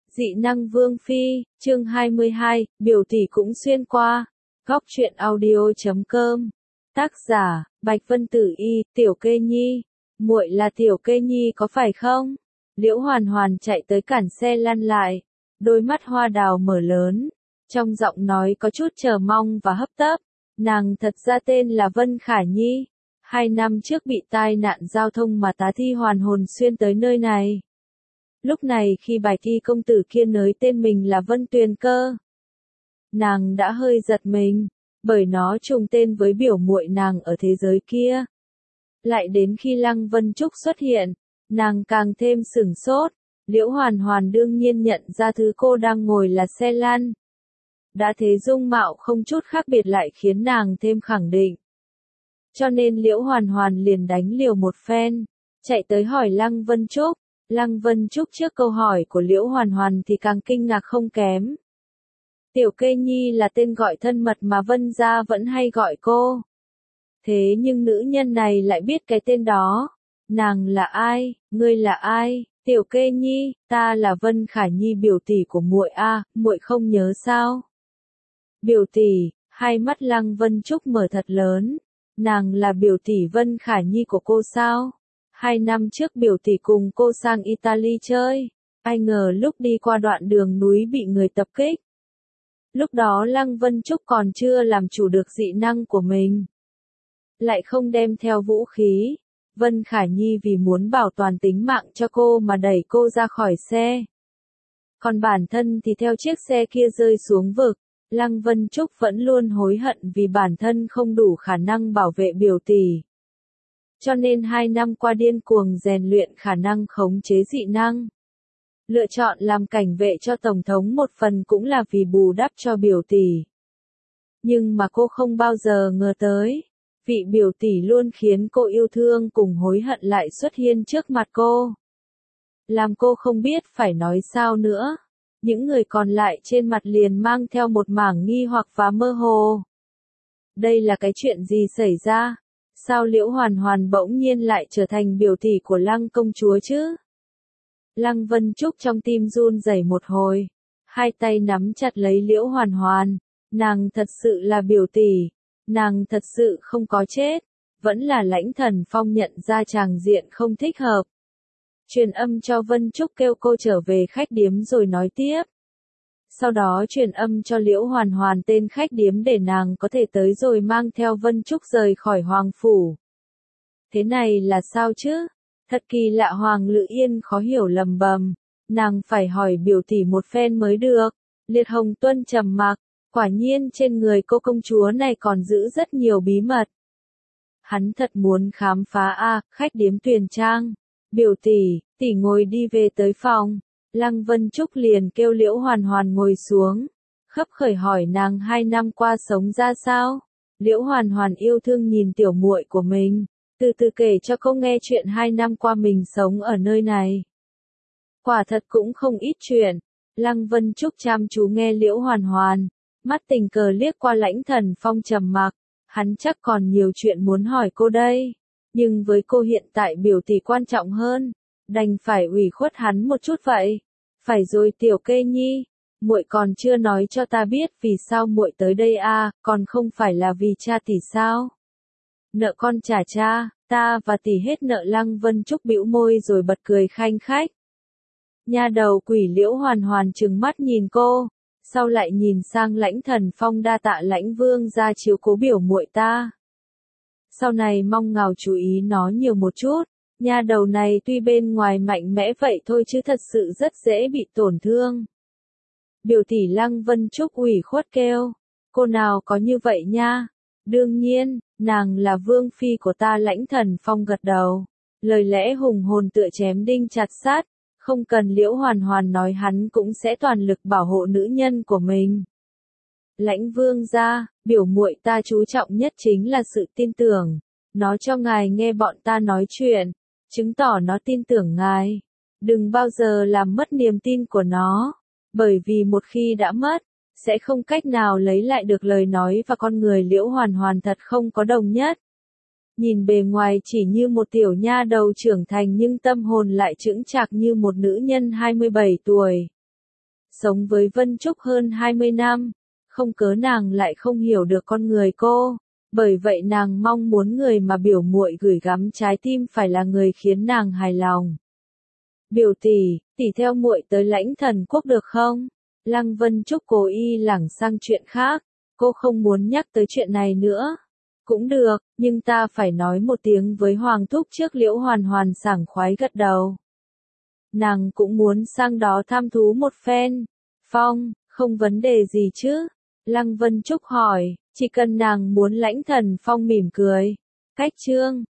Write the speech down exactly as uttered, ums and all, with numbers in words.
Dị năng Vương Phi, chương hai mươi hai, biểu tỷ cũng xuyên qua. Góc truyện audio chấm com. Tác giả, Bạch Vân Tử Y, Tiểu Kê Nhi. Muội là Tiểu Kê Nhi có phải không? Liễu Hoàn Hoàn chạy tới cản xe lăn lại. Đôi mắt hoa đào mở lớn. Trong giọng nói có chút chờ mong và hấp tấp. Nàng thật ra tên là Vân Khả Nhi. Hai năm trước bị tai nạn giao thông mà tá thi hoàn hồn xuyên tới nơi này. Lúc này khi Bạch Y công tử kia nói tên mình là Vân Tuyền Cơ, nàng đã hơi giật mình, bởi nó trùng tên với biểu muội nàng ở thế giới kia. Lại đến khi Lăng Vân Trúc xuất hiện, nàng càng thêm sửng sốt. Liễu Hoàn Hoàn đương nhiên nhận ra thứ cô đang ngồi là xe lăn. Đã thế dung mạo không chút khác biệt lại khiến nàng thêm khẳng định. Cho nên Liễu Hoàn Hoàn liền đánh liều một phen, chạy tới hỏi Lăng Vân Trúc. Lăng Vân Trúc trước câu hỏi của Liễu Hoàn Hoàn thì càng kinh ngạc không kém. Tiểu Kê Nhi là tên gọi thân mật mà Vân gia vẫn hay gọi cô. Thế nhưng nữ nhân này lại biết cái tên đó. Nàng là ai? Ngươi là ai? Tiểu Kê Nhi, ta là Vân Khả Nhi, biểu tỷ của muội a, muội không nhớ sao? Biểu tỷ, hai mắt Lăng Vân Trúc mở thật lớn. Nàng là biểu tỷ Vân Khả Nhi của cô sao? Hai năm trước biểu tỷ cùng cô sang Italy chơi, ai ngờ lúc đi qua đoạn đường núi bị người tập kích. Lúc đó Lăng Vân Trúc còn chưa làm chủ được dị năng của mình, lại không đem theo vũ khí. Vân Khả Nhi vì muốn bảo toàn tính mạng cho cô mà đẩy cô ra khỏi xe. Còn bản thân thì theo chiếc xe kia rơi xuống vực. Lăng Vân Trúc vẫn luôn hối hận vì bản thân không đủ khả năng bảo vệ biểu tỷ. Cho nên hai năm qua điên cuồng rèn luyện khả năng khống chế dị năng. Lựa chọn làm cảnh vệ cho Tổng thống một phần cũng là vì bù đắp cho biểu tỷ. Nhưng mà cô không bao giờ ngờ tới, vị biểu tỷ luôn khiến cô yêu thương cùng hối hận lại xuất hiện trước mặt cô. Làm cô không biết phải nói sao nữa. Những người còn lại trên mặt liền mang theo một mảng nghi hoặc và mơ hồ. Đây là cái chuyện gì xảy ra? Sao Liễu Hoàn Hoàn bỗng nhiên lại trở thành biểu tỷ của Lăng công chúa chứ? Lăng Vân Trúc trong tim run rẩy một hồi, hai tay nắm chặt lấy Liễu Hoàn Hoàn. Nàng thật sự là biểu tỷ, nàng thật sự không có chết, vẫn là Lãnh Thần Phong nhận ra tràng diện không thích hợp. Truyền âm cho Vân Trúc kêu cô trở về khách điếm rồi nói tiếp. Sau đó truyền âm cho Liễu Hoàn Hoàn tên khách điếm để nàng có thể tới rồi mang theo Vân Trúc rời khỏi Hoàng Phủ. Thế này là sao chứ? Thật kỳ lạ. Hoàng Lự Yên khó hiểu lầm bầm. Nàng phải hỏi biểu tỷ một phen mới được. Liệt Hồng Tuân trầm mặc. Quả nhiên trên người cô công chúa này còn giữ rất nhiều bí mật. Hắn thật muốn khám phá a, khách điếm Tuyền Trang. Biểu tỷ, tỷ ngồi đi về tới phòng. Lăng Vân Trúc liền kêu Liễu Hoàn Hoàn ngồi xuống, khấp khởi hỏi nàng hai năm qua sống ra sao. Liễu Hoàn Hoàn yêu thương nhìn tiểu muội của mình, từ từ kể cho cô nghe chuyện hai năm qua mình sống ở nơi này. Quả thật cũng không ít chuyện. Lăng Vân Trúc chăm chú nghe Liễu Hoàn Hoàn, mắt tình cờ liếc qua Lãnh Thần Phong trầm mặc, hắn chắc còn nhiều chuyện muốn hỏi cô đây, nhưng với cô hiện tại biểu tỷ quan trọng hơn. Đành phải ủy khuất hắn một chút vậy. Phải rồi Tiểu Kê Nhi, muội còn chưa nói cho ta biết vì sao muội tới đây a, còn không phải là vì cha tỷ sao? Nợ con trả cha, ta và tỷ hết nợ. Lăng Vân Trúc bĩu môi rồi bật cười khanh khách. Nha đầu quỷ. Liễu Hoàn Hoàn trừng mắt nhìn cô, sau lại nhìn sang Lãnh Thần Phong. Đa tạ Lãnh Vương gia chiếu cố biểu muội ta. Sau này mong ngào chú ý nó nhiều một chút. Nha đầu này tuy bên ngoài mạnh mẽ vậy thôi chứ thật sự rất dễ bị tổn thương. Biểu tỷ. Lăng Vân Trúc ủy khuất kêu. Cô nào có như vậy nha. Đương nhiên, nàng là vương phi của ta. Lãnh Thần Phong gật đầu. Lời lẽ hùng hồn tựa chém đinh chặt sắt. Không cần Liễu Hoàn Hoàn nói hắn cũng sẽ toàn lực bảo hộ nữ nhân của mình. Lãnh Vương gia, biểu muội ta chú trọng nhất chính là sự tin tưởng. Nó cho ngài nghe bọn ta nói chuyện, chứng tỏ nó tin tưởng ngài. Đừng bao giờ làm mất niềm tin của nó, bởi vì một khi đã mất, sẽ không cách nào lấy lại được. Lời nói và con người Liễu Hoàn Hoàn thật không có đồng nhất. Nhìn bề ngoài chỉ như một tiểu nha đầu trưởng thành nhưng tâm hồn lại chững chạc như một nữ nhân hai mươi bảy tuổi. sống với Vân Trúc hơn hai mươi năm, không cớ nàng lại không hiểu được con người cô, bởi vậy nàng mong muốn người mà biểu muội gửi gắm trái tim phải là người khiến nàng hài lòng. Biểu tỷ, tỷ theo muội tới Lãnh Thần Quốc được không? Lăng Vân Trúc cố ý lảng sang chuyện khác, cô không muốn nhắc tới chuyện này nữa. Cũng được, nhưng ta phải nói một tiếng với Hoàng thúc trước. Liễu Hoàn Hoàn sảng khoái gật đầu. Nàng cũng muốn sang đó tham thú một phen. Phong, không vấn đề gì chứ? Lăng Vân Trúc hỏi, chỉ cần nàng muốn Lãnh Thần Phong mỉm cười. Cách chương